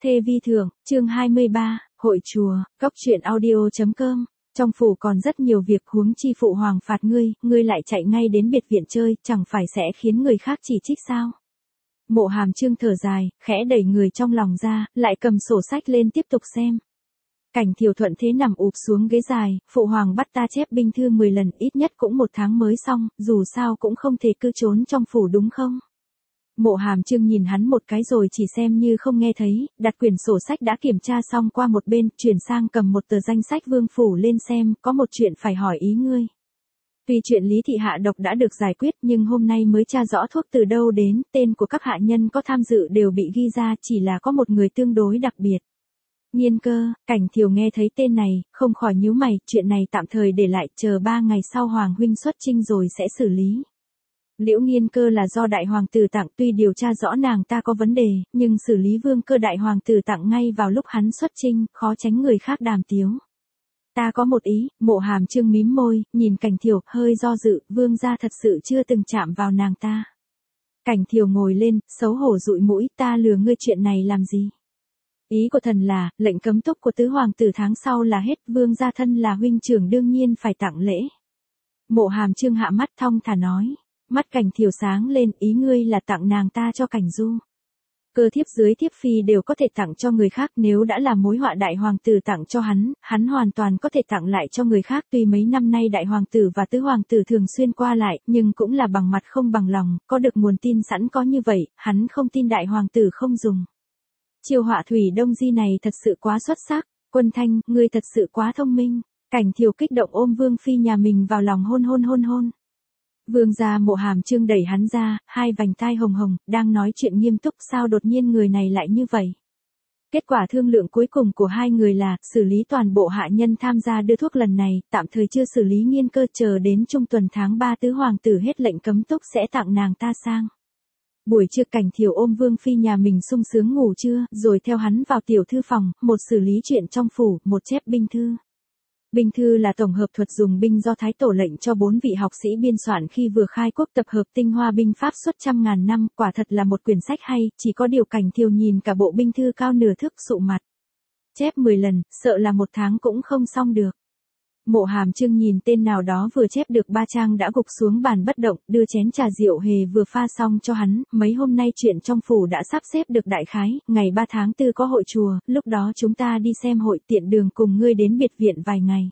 Thê vi thượng, chương 23, hội chùa, góc truyện audio.com. Trong phủ còn rất nhiều việc, huống chi phụ hoàng phạt ngươi lại chạy ngay đến biệt viện chơi, chẳng phải sẽ khiến người khác chỉ trích sao? Mộ Hàm Chương thở dài, khẽ đẩy người trong lòng ra, lại cầm sổ sách lên tiếp tục xem. Cảnh Thiều thuận thế nằm ụp xuống ghế dài, phụ hoàng bắt ta chép binh thư 10 lần, ít nhất cũng 1 tháng mới xong, dù sao cũng không thể cứ trốn trong phủ đúng không? Mộ Hàm Chương nhìn hắn một cái rồi chỉ xem như không nghe thấy, đặt quyển sổ sách đã kiểm tra xong qua một bên, chuyển sang cầm một tờ danh sách vương phủ lên xem, có một chuyện phải hỏi ý ngươi. Tuy chuyện Lý Thị hạ độc đã được giải quyết nhưng hôm nay mới tra rõ thuốc từ đâu đến, tên của các hạ nhân có tham dự đều bị ghi ra, chỉ là có một người tương đối đặc biệt. Nghiên Cơ. Cảnh Thiều nghe thấy tên này, không khỏi nhíu mày, chuyện này tạm thời để lại, chờ 3 ngày sau Hoàng huynh xuất chinh rồi sẽ xử lý. Liễu Nghiên Cơ là do đại hoàng tử tặng, tuy điều tra rõ nàng ta có vấn đề, nhưng xử lý Vương Cơ đại hoàng tử tặng ngay vào lúc hắn xuất chinh, khó tránh người khác đàm tiếu. Ta có một ý. Mộ Hàm Chương mím môi, nhìn Cảnh Thiều, hơi do dự, vương gia thật sự chưa từng chạm vào nàng ta. Cảnh Thiều ngồi lên, xấu hổ dụi mũi, ta lừa ngươi chuyện này làm gì? Ý của thần là, lệnh cấm túc của tứ hoàng tử tháng sau là hết, vương gia thân là huynh trưởng đương nhiên phải tặng lễ. Mộ Hàm Chương hạ mắt thong thả nói. Mắt Cảnh Thiều sáng lên, ý ngươi là tặng nàng ta cho Cảnh Du. Cơ thiếp dưới thiếp phi đều có thể tặng cho người khác, nếu đã là mối họa đại hoàng tử tặng cho hắn hoàn toàn có thể tặng lại cho người khác, tuy mấy năm nay đại hoàng tử và tứ hoàng tử thường xuyên qua lại, nhưng cũng là bằng mặt không bằng lòng, có được nguồn tin sẵn có như vậy, hắn không tin đại hoàng tử không dùng. Chiêu họa Thủy Đông Di này thật sự quá xuất sắc, Quân Thanh, ngươi thật sự quá thông minh. Cảnh Thiều kích động ôm Vương phi nhà mình vào lòng hôn. Vương gia. Mộ Hàm Chương đẩy hắn ra, hai vành tai hồng hồng, đang nói chuyện nghiêm túc, sao đột nhiên người này lại như vậy? Kết quả thương lượng cuối cùng của hai người là, xử lý toàn bộ hạ nhân tham gia đưa thuốc lần này, tạm thời chưa xử lý Nghiên Cơ, chờ đến trung tuần tháng 3 tứ hoàng tử hết lệnh cấm túc sẽ tặng nàng ta sang. Buổi trưa Cảnh Thiều ôm Vương phi nhà mình sung sướng ngủ trưa, rồi theo hắn vào tiểu thư phòng, một xử lý chuyện trong phủ, một chép binh thư. Binh thư là tổng hợp thuật dùng binh do Thái Tổ lệnh cho 4 vị học sĩ biên soạn khi vừa khai quốc, tập hợp tinh hoa binh pháp suốt trăm ngàn năm, quả thật là một quyển sách hay, chỉ có điều Cảnh Thiều nhìn cả bộ binh thư cao nửa thước sụ mặt. Chép 10 lần, sợ là 1 tháng cũng không xong được. Mộ Hàm Chương nhìn tên nào đó vừa chép được 3 trang đã gục xuống bàn bất động, đưa chén trà rượu hề vừa pha xong cho hắn, mấy hôm nay chuyện trong phủ đã sắp xếp được đại khái, ngày 3 tháng 4 có hội chùa, lúc đó chúng ta đi xem hội, tiện đường cùng ngươi đến biệt viện vài ngày.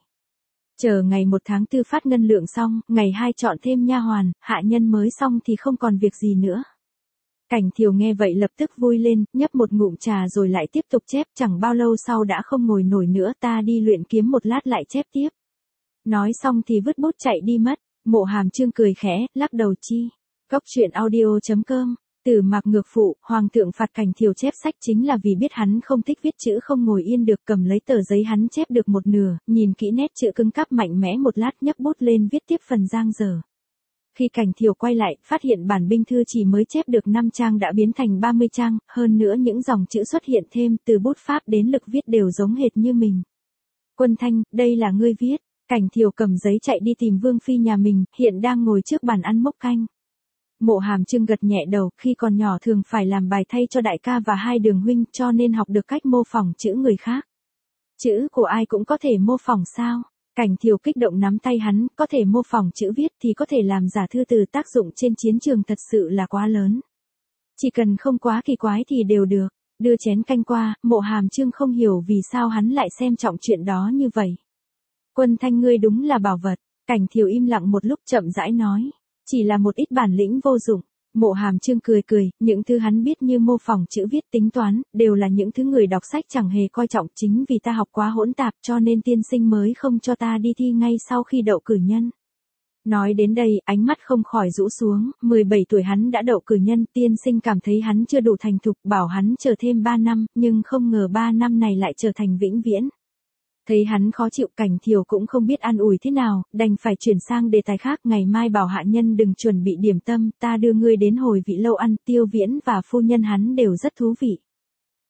Chờ ngày 1 tháng 4 phát ngân lượng xong, ngày 2 chọn thêm nha hoàn, hạ nhân mới xong thì không còn việc gì nữa. Cảnh Thiều nghe vậy lập tức vui lên, nhấp một ngụm trà rồi lại tiếp tục chép, chẳng bao lâu sau đã không ngồi nổi nữa, ta đi luyện kiếm một lát lại chép tiếp. Nói xong thì vứt bút chạy đi mất. Mộ Hàm Chương cười khẽ, lắc đầu chi. Góc truyện audio.com. Từ Mạc Ngược Phụ, hoàng thượng phạt Cảnh Thiều chép sách chính là vì biết hắn không thích viết chữ, không ngồi yên được, cầm lấy tờ giấy hắn chép được một nửa, nhìn kỹ nét chữ cứng cáp mạnh mẽ một lát, nhấc bút lên viết tiếp phần giang dở. Khi Cảnh Thiều quay lại, phát hiện bản binh thư chỉ mới chép được 5 trang đã biến thành 30 trang, hơn nữa những dòng chữ xuất hiện thêm, từ bút pháp đến lực viết đều giống hệt như mình. Quân Thanh, đây là ngươi viết. Cảnh Thiều cầm giấy chạy đi tìm Vương phi nhà mình, hiện đang ngồi trước bàn ăn mốc canh. Mộ Hàm Chương gật nhẹ đầu, khi còn nhỏ thường phải làm bài thay cho đại ca và 2 đường huynh, cho nên học được cách mô phỏng chữ người khác. Chữ của ai cũng có thể mô phỏng sao? Cảnh Thiều kích động nắm tay hắn, có thể mô phỏng chữ viết thì có thể làm giả thư từ, tác dụng trên chiến trường thật sự là quá lớn. Chỉ cần không quá kỳ quái thì đều được. Đưa chén canh qua, Mộ Hàm Chương không hiểu vì sao hắn lại xem trọng chuyện đó như vậy. Quân Thanh, ngươi đúng là bảo vật. Cảnh Thiều im lặng một lúc chậm rãi nói. Chỉ là một ít bản lĩnh vô dụng. Mộ Hàm Chương cười, những thứ hắn biết như mô phỏng chữ viết, tính toán, đều là những thứ người đọc sách chẳng hề coi trọng, chính vì ta học quá hỗn tạp cho nên tiên sinh mới không cho ta đi thi ngay sau khi đậu cử nhân. Nói đến đây, ánh mắt không khỏi rũ xuống, 17 tuổi hắn đã đậu cử nhân, tiên sinh cảm thấy hắn chưa đủ thành thục, bảo hắn chờ thêm 3 năm, nhưng không ngờ 3 năm này lại trở thành vĩnh viễn. Thấy hắn khó chịu, Cảnh Thiều cũng không biết an ủi thế nào, đành phải chuyển sang đề tài khác, ngày mai bảo hạ nhân đừng chuẩn bị điểm tâm, ta đưa ngươi đến Hồi Vị lâu ăn, Tiêu Viễn và phu nhân hắn đều rất thú vị.